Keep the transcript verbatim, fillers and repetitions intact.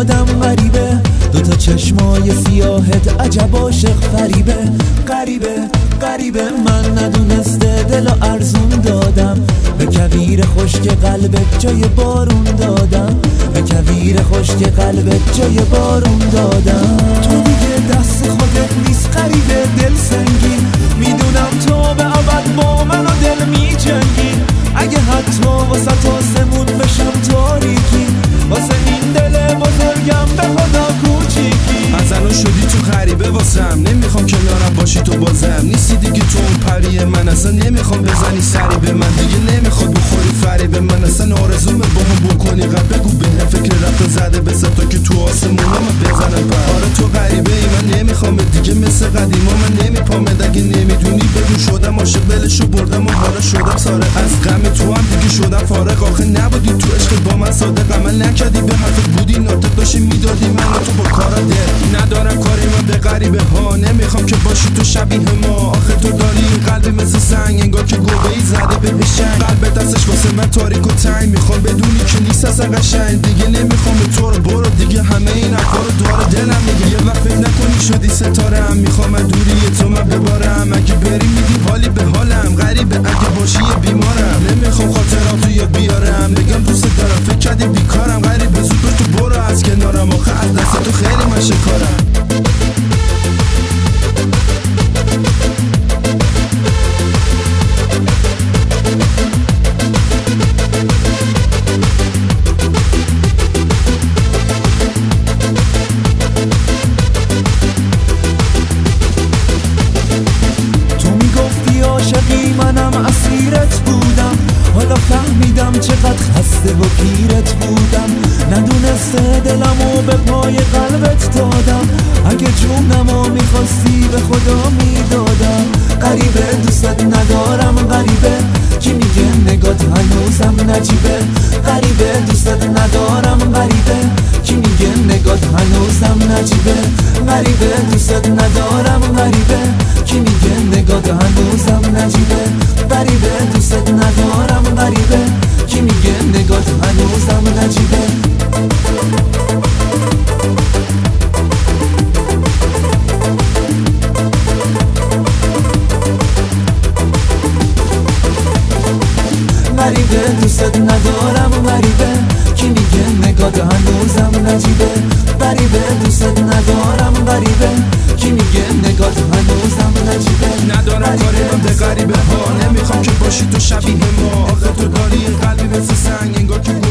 آدم غریبه، دوتا چشمای سیاهت عجب عاشق فریبه. غریبه غریبه من ندونسته دل و ارزون دادم، به کویر خشک قلبت جای بارون دادم، به کویر خشک قلبت جای بارون دادم. تو دیگه دست خودت نیست غریبه دل سنگین، میدونم تو به ابد با من و دل میجنگی. اگه حتی واسه آسمون بشم تاریکی، واسه این دل بزرگم به خدا کوچیکی. از الان شدی تو غریبه واسم، نمیخوام کنارم باشی تو بازم. نیستی دیگه تو اون پری من، اصلا نمیخوام بزنی سری به من. دیگه نمیخواد بخوری فریب من، اصلا آرزومه با هم بکنی قد. بگو به فکر رفت زده به ستا که تو آسمون من بزنم پر. آره تو غریبه ای من نمیخوام دیگه مثل قدیما، من نمیپام. اگه نمیدونی بگو شدم عاشق ولشو بردم و حالا شدم ساره. از غم تو هم دیگه شدم فارغ، آخه نبودی تو عشق با من صادق. عمل نکردی به حرفت بودی ناطق، داشتی میدادی من و تو با کارا دل. ندارم کاری من به غریبه ها، نمیخوام که باشی تو شبیه ما. آخه تو داری قلبی مثل سنگ، انگار که گوهی زده به شنگ. قلب دستش واسه من تاریک و تنگ، میخوام بدونی که نیست اصلا قشنگ. دیگه نمیخوام به تو رو برو دیگه، همه این حرفا رو داره دلم میگه. یه وقت فکر نکنی شدی ستاره هم، میخوام از دوری تو من ببارم. اگه بری میدی حالی به حالم، غریبه اگه باشی یه بیمارم. نمیخوام خاطراتو یاد بیارم، بگم دوست دارم فکر کردی بیکارم. غریبه زود باش تو برو از کنارم، آخه از دست تو خیلی من شکارم. عاشقی منم اسیرت بودم، حالا فهمیدم چقدر خسته و پیرت بودم. ندونسته دلمو به پای قلبت دادم، اگه جونمو میخواستی به خدا میدادم. غریبه دوستت ندارم غریبه، کی میگه نگات هنوزم نجیبه. غریبه دوستت ندارم غریبه، کی میگه نگات هنوزم نجیبه. غریبه دوستت ندارم غریبه، کی میگه نگات هنوزم نجیبه. غریبه دوستت ندارم غریبه، کی میگه نگات هنوزم نجیبه. غریبه دوستت ندارم غریبه، کی میگه نگات هنوزم نجیبه. غریبه دوستت ندارم غریبه، کی میگه نگات هنوزم نجیبه. ندارم کاری من به غریبه ها، نمیخوام که باشی تو شبیه ما. آخه تو داری قلبی مثل سنگ، انگار که